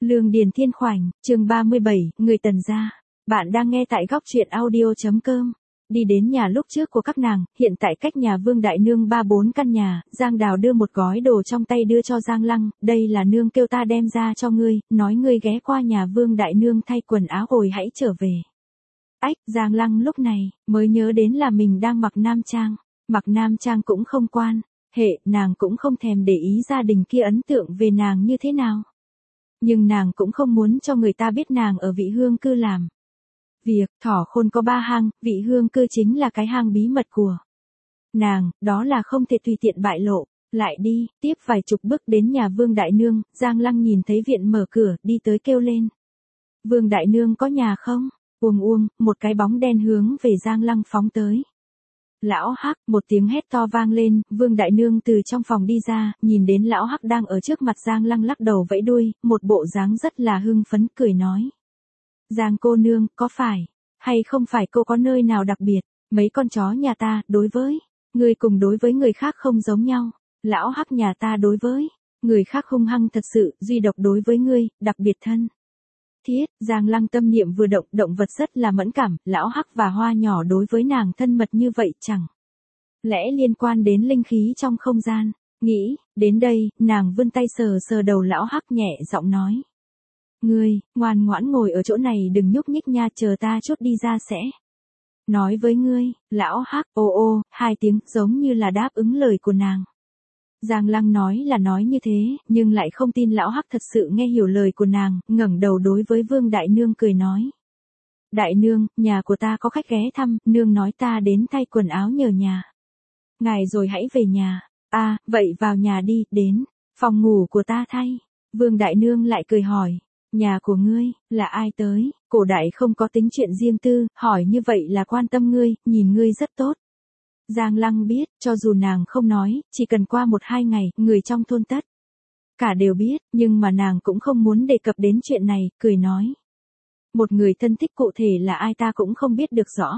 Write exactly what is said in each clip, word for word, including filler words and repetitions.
Lương Điền Thiên Khoảnh, chương ba mươi bảy, người Tần gia. Bạn đang nghe tại góc truyện audio.com. Đi đến nhà lúc trước của các nàng, hiện tại cách nhà Vương Đại Nương ba bốn căn nhà, Giang Đào đưa một gói đồ trong tay đưa cho Giang Lăng, đây là nương kêu ta đem ra cho ngươi, nói ngươi ghé qua nhà Vương Đại Nương thay quần áo rồi hãy trở về. Ách, Giang Lăng lúc này, mới nhớ đến là mình đang mặc nam trang, mặc nam trang cũng không quan, hệ, nàng cũng không thèm để ý gia đình kia ấn tượng về nàng như thế nào. Nhưng nàng cũng không muốn cho người ta biết nàng ở Vị Hương Cư làm việc. Thỏ Khôn có ba hang, Vị Hương Cư chính là cái hang bí mật của nàng, đó là không thể tùy tiện bại lộ. Lại đi, tiếp vài chục bước đến nhà Vương Đại Nương, Giang Lăng nhìn thấy viện mở cửa, đi tới kêu lên. Vương Đại Nương có nhà không? Uông uông, một cái bóng đen hướng về Giang Lăng phóng tới. Lão Hắc, một tiếng hét to vang lên, Vương Đại Nương từ trong phòng đi ra, nhìn đến Lão Hắc đang ở trước mặt Giang Lăng lắc đầu vẫy đuôi, một bộ dáng rất là hưng phấn cười nói. Giang cô nương, có phải, hay không phải cô có nơi nào đặc biệt, mấy con chó nhà ta, đối với, người cùng đối với người khác không giống nhau, Lão Hắc nhà ta đối với, người khác hung hăng thật sự, duy độc đối với ngươi, đặc biệt thân. Thiết, Giang Lăng tâm niệm vừa động, động vật rất là mẫn cảm, Lão Hắc và Hoa Nhỏ đối với nàng thân mật như vậy chẳng lẽ liên quan đến linh khí trong không gian. Nghĩ, đến đây, nàng vươn tay sờ sờ đầu Lão Hắc nhẹ giọng nói. Ngươi, ngoan ngoãn ngồi ở chỗ này đừng nhúc nhích nha, chờ ta chút đi ra sẽ nói với ngươi. Lão Hắc, ô ô, hai tiếng giống như là đáp ứng lời của nàng. Giang Lăng nói là nói như thế, nhưng lại không tin Lão Hắc thật sự nghe hiểu lời của nàng, ngẩng đầu đối với Vương Đại Nương cười nói. Đại Nương, nhà của ta có khách ghé thăm, nương nói ta đến thay quần áo nhờ nhà ngài rồi hãy về nhà. À, vậy vào nhà đi, đến phòng ngủ của ta thay. Vương Đại Nương lại cười hỏi, nhà của ngươi, là ai tới? Cổ đại không có tính chuyện riêng tư, hỏi như vậy là quan tâm ngươi, nhìn ngươi rất tốt. Giang Lăng biết, cho dù nàng không nói, chỉ cần qua một hai ngày, người trong thôn tất cả đều biết, nhưng mà nàng cũng không muốn đề cập đến chuyện này, cười nói. Một người thân thích cụ thể là ai ta cũng không biết được rõ.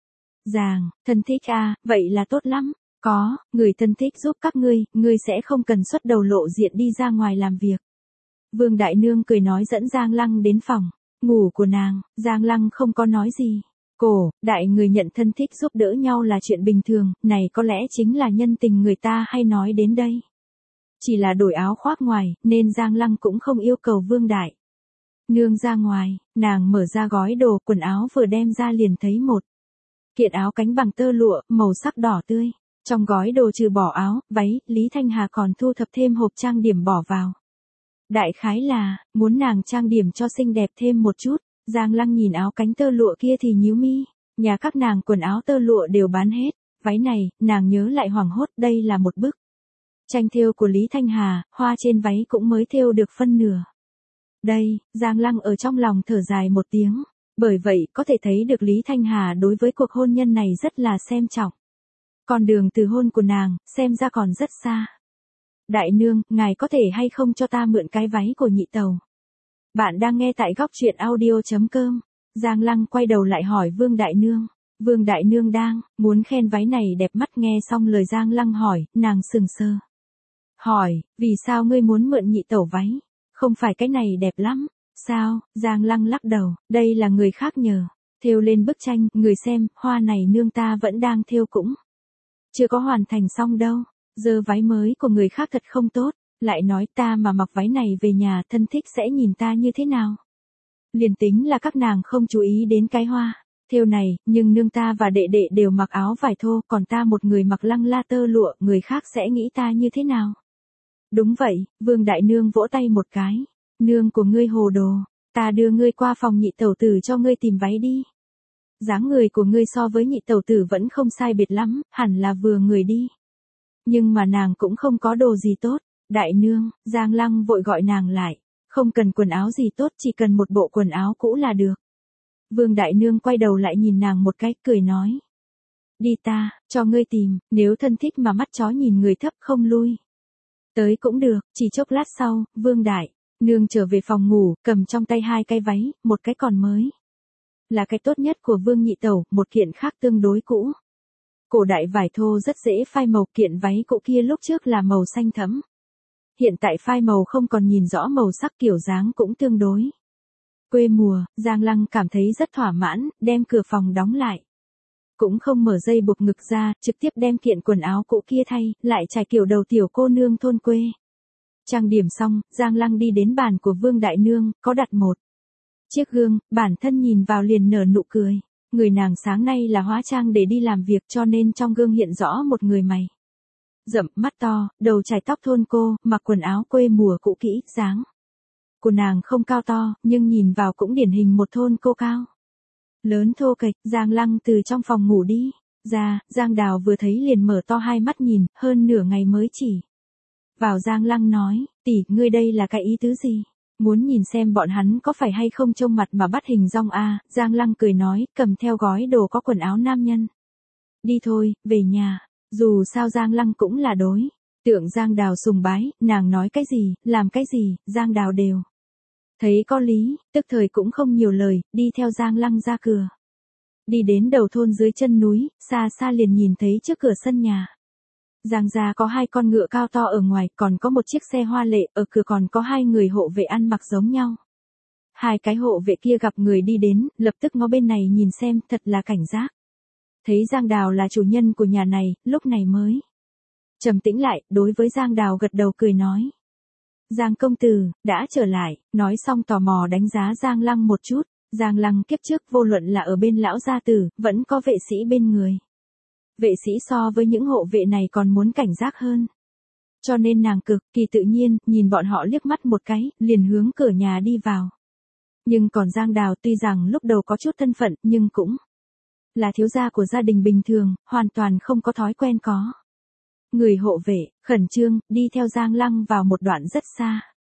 Giang, thân thích à, vậy là tốt lắm, có, người thân thích giúp các ngươi, ngươi sẽ không cần xuất đầu lộ diện đi ra ngoài làm việc. Vương Đại Nương cười nói dẫn Giang Lăng đến phòng ngủ của nàng, Giang Lăng không có nói gì. Cổ, đại người nhận thân thích giúp đỡ nhau là chuyện bình thường, này có lẽ chính là nhân tình người ta hay nói đến đây. Chỉ là đổi áo khoác ngoài, nên Giang Lăng cũng không yêu cầu Vương Đại Nương ra ngoài, nàng mở ra gói đồ, quần áo vừa đem ra liền thấy một kiện áo cánh bằng tơ lụa, màu sắc đỏ tươi. Trong gói đồ trừ bỏ áo, váy, Lý Thanh Hà còn thu thập thêm hộp trang điểm bỏ vào. Đại khái là, muốn nàng trang điểm cho xinh đẹp thêm một chút. Giang Lăng nhìn áo cánh tơ lụa kia thì nhíu mi, nhà các nàng quần áo tơ lụa đều bán hết, váy này, nàng nhớ lại hoảng hốt, đây là một bức tranh thêu của Lý Thanh Hà, hoa trên váy cũng mới thêu được phân nửa. Đây, Giang Lăng ở trong lòng thở dài một tiếng, bởi vậy có thể thấy được Lý Thanh Hà đối với cuộc hôn nhân này rất là xem trọng. Còn đường từ hôn của nàng, xem ra còn rất xa. Đại Nương, ngài có thể hay không cho ta mượn cái váy của nhị tàu? Bạn đang nghe tại góc truyện audio.com. Giang Lăng quay đầu lại hỏi Vương Đại Nương. Vương Đại Nương đang muốn khen váy này đẹp mắt, nghe xong lời Giang Lăng hỏi, nàng sừng sờ. Hỏi, vì sao ngươi muốn mượn nhị tẩu váy? Không phải cái này đẹp lắm, sao? Giang Lăng lắc đầu, đây là người khác nhờ thêu lên bức tranh, người xem, hoa này nương ta vẫn đang thêu cũng chưa có hoàn thành xong đâu. Giờ váy mới của người khác thật không tốt. Lại nói ta mà mặc váy này về nhà thân thích sẽ nhìn ta như thế nào? Liền tính là các nàng không chú ý đến cái hoa thêu này, nhưng nương ta và đệ đệ đều mặc áo vải thô, còn ta một người mặc lăng la tơ lụa, người khác sẽ nghĩ ta như thế nào? Đúng vậy, Vương Đại Nương vỗ tay một cái. Nương của ngươi hồ đồ, ta đưa ngươi qua phòng nhị tẩu tử cho ngươi tìm váy đi. Dáng người của ngươi so với nhị tẩu tử vẫn không sai biệt lắm, hẳn là vừa người đi. Nhưng mà nàng cũng không có đồ gì tốt. Đại Nương, Giang Lăng vội gọi nàng lại, không cần quần áo gì tốt, chỉ cần một bộ quần áo cũ là được. Vương Đại Nương quay đầu lại nhìn nàng một cái, cười nói. Đi ta, cho ngươi tìm, nếu thân thích mà mắt chó nhìn người thấp không lui tới cũng được. Chỉ chốc lát sau, Vương Đại Nương trở về phòng ngủ, cầm trong tay hai cái váy, một cái còn mới là cái tốt nhất của Vương nhị tẩu, một kiện khác tương đối cũ. Cổ đại vải thô rất dễ phai màu, kiện váy cũ kia lúc trước là màu xanh thẫm. hiện tại phai màu không còn nhìn rõ màu sắc, kiểu dáng cũng tương đối quê mùa. Giang Lăng cảm thấy rất thỏa mãn, đem cửa phòng đóng lại. Cũng không mở dây buộc ngực ra, trực tiếp đem kiện quần áo cũ kia thay, lại trải kiểu đầu tiểu cô nương thôn quê. Trang điểm xong, Giang Lăng đi đến bàn của Vương Đại Nương, có đặt một chiếc gương, bản thân nhìn vào liền nở nụ cười. Người nàng sáng nay là hóa trang để đi làm việc, cho nên trong gương hiện rõ một người mày rậm, mắt to, đầu chải tóc thôn cô, mặc quần áo quê mùa cũ kỹ, dáng của nàng không cao to, nhưng nhìn vào cũng điển hình một thôn cô cao lớn thô kệch. Giang Lăng từ trong phòng ngủ đi ra, Giang Đào vừa thấy liền mở to hai mắt nhìn, hơn nửa ngày mới chỉ vào. Giang Lăng nói, tỷ, ngươi đây là cái ý tứ gì? Muốn nhìn xem bọn hắn có phải hay không trông mặt mà bắt hình dong a? Giang Lăng cười nói, cầm theo gói đồ có quần áo nam nhân. Đi thôi, về nhà. Dù sao Giang Lăng cũng là đối tượng Giang Đào sùng bái, nàng nói cái gì, làm cái gì, Giang Đào đều thấy có lý, tức thời cũng không nhiều lời, đi theo Giang Lăng ra cửa. Đi đến đầu thôn dưới chân núi, xa xa liền nhìn thấy trước cửa sân nhà Giang gia có hai con ngựa cao to ở ngoài, còn có một chiếc xe hoa lệ, ở cửa còn có hai người hộ vệ ăn mặc giống nhau. Hai cái hộ vệ kia gặp người đi đến, lập tức ngó bên này nhìn xem, thật là cảnh giác. Thấy Giang Đào là chủ nhân của nhà này, lúc này mới trầm tĩnh lại, đối với Giang Đào gật đầu cười nói. Giang công tử, đã trở lại, nói xong tò mò đánh giá Giang Lăng một chút. Giang Lăng kiếp trước vô luận là ở bên lão gia tử, vẫn có vệ sĩ bên người. Vệ sĩ so với những hộ vệ này còn muốn cảnh giác hơn. Cho nên nàng cực kỳ tự nhiên, nhìn bọn họ liếc mắt một cái, liền hướng cửa nhà đi vào. Nhưng còn Giang Đào tuy rằng lúc đầu có chút thân phận, nhưng cũng là thiếu gia của gia đình bình thường, hoàn toàn không có thói quen có người hộ vệ, khẩn trương, đi theo Giang Lăng vào một đoạn rất xa.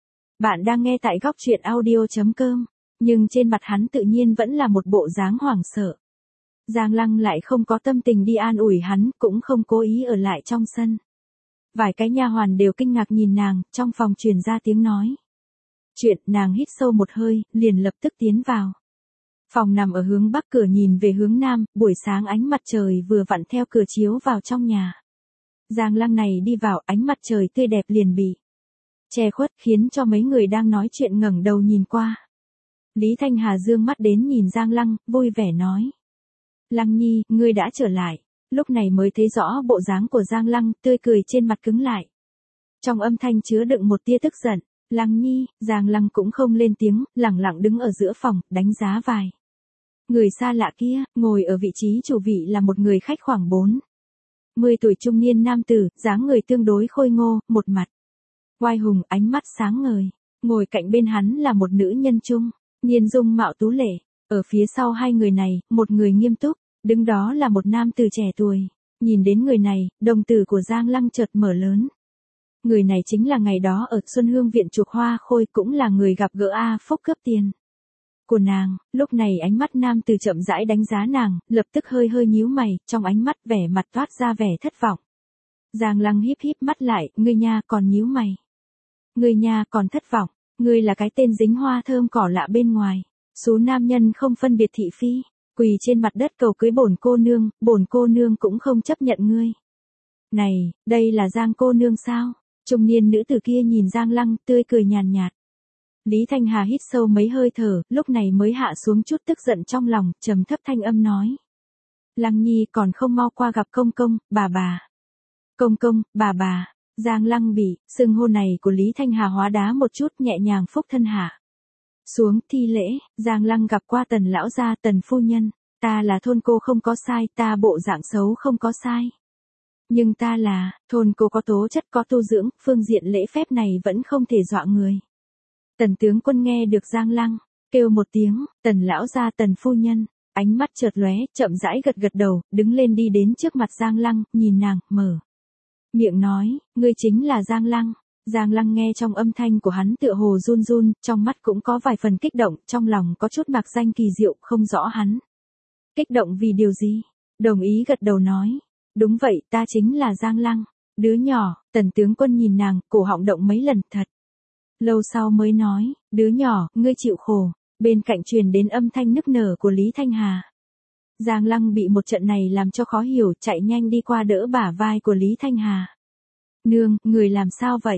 Bạn đang nghe tại góc truyện audio chấm com, nhưng trên mặt hắn tự nhiên vẫn là một bộ dáng hoảng sợ. Giang Lăng lại không có tâm tình đi an ủi hắn, cũng không cố ý ở lại trong sân. Vài cái nha hoàn đều kinh ngạc nhìn nàng, trong phòng truyền ra tiếng nói chuyện, nàng hít sâu một hơi, liền lập tức tiến vào. Phòng nằm ở hướng bắc, cửa nhìn về hướng nam, buổi sáng ánh mặt trời vừa vặn theo cửa chiếu vào trong nhà. Giang Lăng này đi vào, ánh mặt trời tươi đẹp liền bị che khuất, khiến cho mấy người đang nói chuyện ngẩng đầu nhìn qua. Lý Thanh Hà dương mắt đến nhìn Giang Lăng, vui vẻ nói. Lăng nhi, ngươi đã trở lại. Lúc này mới thấy rõ bộ dáng của Giang Lăng, tươi cười trên mặt cứng lại. Trong âm thanh chứa đựng một tia tức giận. Lăng nhi, Giang Lăng cũng không lên tiếng, lẳng lặng đứng ở giữa phòng, đánh giá vài người xa lạ kia. Ngồi ở vị trí chủ vị là một người khách khoảng bốn mươi tuổi trung niên nam tử, dáng người tương đối khôi ngô, một mặt oai hùng, ánh mắt sáng ngời. Ngồi cạnh bên hắn là một nữ nhân trung niên dung mạo tú lệ. Ở phía sau hai người này, một người nghiêm túc, đứng đó là một nam tử trẻ tuổi. Nhìn đến người này, đồng tử của Giang Lăng chợt mở lớn. Người này chính là ngày đó ở Xuân Hương viện chuộc hoa khôi, cũng là người gặp gỡ A Phúc cướp tiền của nàng. Lúc này ánh mắt nam tử chậm rãi đánh giá nàng, lập tức hơi hơi nhíu mày, trong ánh mắt vẻ mặt toát ra vẻ thất vọng. Giang Lăng híp híp mắt lại, ngươi nha còn nhíu mày. Ngươi nha còn thất vọng, ngươi là cái tên dính hoa thơm cỏ lạ bên ngoài. Số nam nhân không phân biệt thị phi, quỳ trên mặt đất cầu cưới bổn cô nương, bổn cô nương cũng không chấp nhận ngươi. Này, đây là Giang cô nương sao? Trung niên nữ tử kia nhìn Giang Lăng, tươi cười nhàn nhạt. Lý Thanh Hà hít sâu mấy hơi thở, lúc này mới hạ xuống chút tức giận trong lòng, trầm thấp thanh âm nói. Lăng nhi còn không mau qua gặp công công, bà bà. Công công, bà bà. Giang Lăng bị xưng hô này của Lý Thanh Hà hóa đá một chút, nhẹ nhàng phúc thân hạ xuống thi lễ. Giang Lăng gặp qua Tần lão gia, Tần phu nhân. Ta là thôn cô không có sai, ta bộ dạng xấu không có sai. Nhưng ta là, thôn cô có tố chất, có tu dưỡng, phương diện lễ phép này vẫn không thể dọa người. Tần tướng quân nghe được Giang Lăng kêu một tiếng, Tần lão gia, Tần phu nhân, ánh mắt chợt lóe, chậm rãi gật gật đầu, đứng lên đi đến trước mặt Giang Lăng, nhìn nàng, mở miệng nói, ngươi chính là Giang Lăng. Giang Lăng nghe trong âm thanh của hắn tựa hồ run run, trong mắt cũng có vài phần kích động, trong lòng có chút mạc danh kỳ diệu, không rõ hắn kích động vì điều gì. Đồng ý gật đầu nói, đúng vậy, ta chính là Giang Lăng. Đứa nhỏ. Tần tướng quân nhìn nàng, cổ họng động mấy lần, thật lâu sau mới nói, đứa nhỏ, ngươi chịu khổ. Bên cạnh truyền đến âm thanh nức nở của Lý Thanh Hà. Giang Lăng bị một trận này làm cho khó hiểu, chạy nhanh đi qua đỡ bả vai của Lý Thanh Hà. Nương, người làm sao vậy?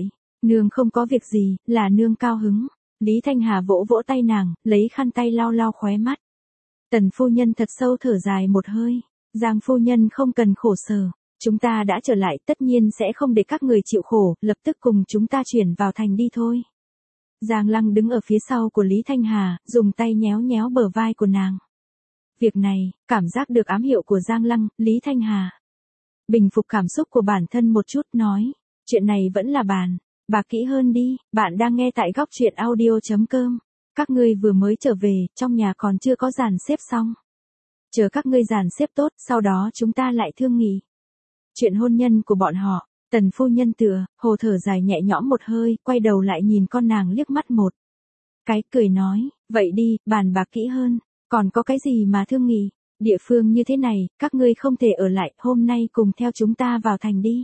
Nương không có việc gì, là nương cao hứng. Lý Thanh Hà vỗ vỗ tay nàng, lấy khăn tay lau lau khóe mắt. Tần phu nhân thật sâu thở dài một hơi. Giang phu nhân không cần khổ sở. Chúng ta đã trở lại, tất nhiên sẽ không để các người chịu khổ, lập tức cùng chúng ta chuyển vào thành đi thôi. Giang Lăng đứng ở phía sau của Lý Thanh Hà, dùng tay nhéo nhéo bờ vai của nàng. Việc này, cảm giác được ám hiệu của Giang Lăng, Lý Thanh Hà bình phục cảm xúc của bản thân một chút, nói, chuyện này vẫn là bàn bà kỹ hơn đi. Bạn đang nghe tại góc truyện audio chấm com. Các ngươi vừa mới trở về, trong nhà còn chưa có dàn xếp xong. Chờ các ngươi dàn xếp tốt, sau đó chúng ta lại thương nghị chuyện hôn nhân của bọn họ. Tần phu nhân tựa hồ thở dài nhẹ nhõm một hơi, quay đầu lại nhìn con nàng liếc mắt một cái, cười nói, vậy đi, bàn bạc kỹ hơn, còn có cái gì mà thương nghị, địa phương như thế này, các ngươi không thể ở lại, hôm nay cùng theo chúng ta vào thành đi.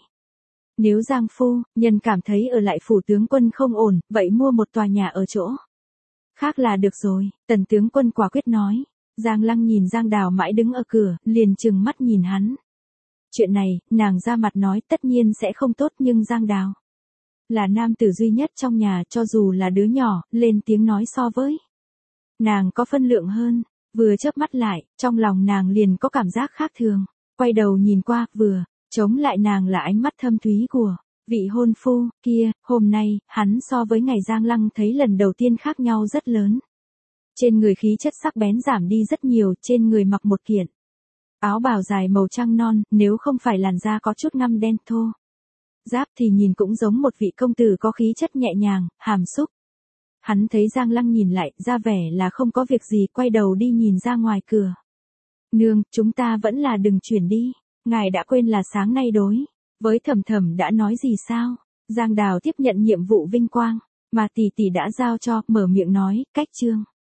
Nếu Giang phu nhân cảm thấy ở lại phủ tướng quân không ổn, vậy mua một tòa nhà ở chỗ khác là được rồi. Tần tướng quân quả quyết nói. Giang Lăng nhìn Giang Đào mãi đứng ở cửa, liền trừng mắt nhìn hắn. Chuyện này, nàng ra mặt nói tất nhiên sẽ không tốt, nhưng Giang Đào là nam tử duy nhất trong nhà, cho dù là đứa nhỏ, lên tiếng nói so với nàng có phân lượng hơn. Vừa chớp mắt lại, trong lòng nàng liền có cảm giác khác thường. Quay đầu nhìn qua, vừa chống lại nàng là ánh mắt thâm thúy của vị hôn phu kia. Hôm nay, hắn so với ngày Giang Lăng thấy lần đầu tiên khác nhau rất lớn. Trên người khí chất sắc bén giảm đi rất nhiều, trên người mặc một kiện áo bào dài màu trăng non, nếu không phải làn da có chút ngăm đen thô giáp thì nhìn cũng giống một vị công tử có khí chất nhẹ nhàng, hàm xúc. Hắn thấy Giang Lăng nhìn lại, ra vẻ là không có việc gì, quay đầu đi nhìn ra ngoài cửa. Nương, chúng ta vẫn là đừng chuyển đi. Ngài đã quên là sáng nay đối với Thẩm Thẩm đã nói gì sao? Giang Đào tiếp nhận nhiệm vụ vinh quang mà tỷ tỷ đã giao cho, mở miệng nói, cách trương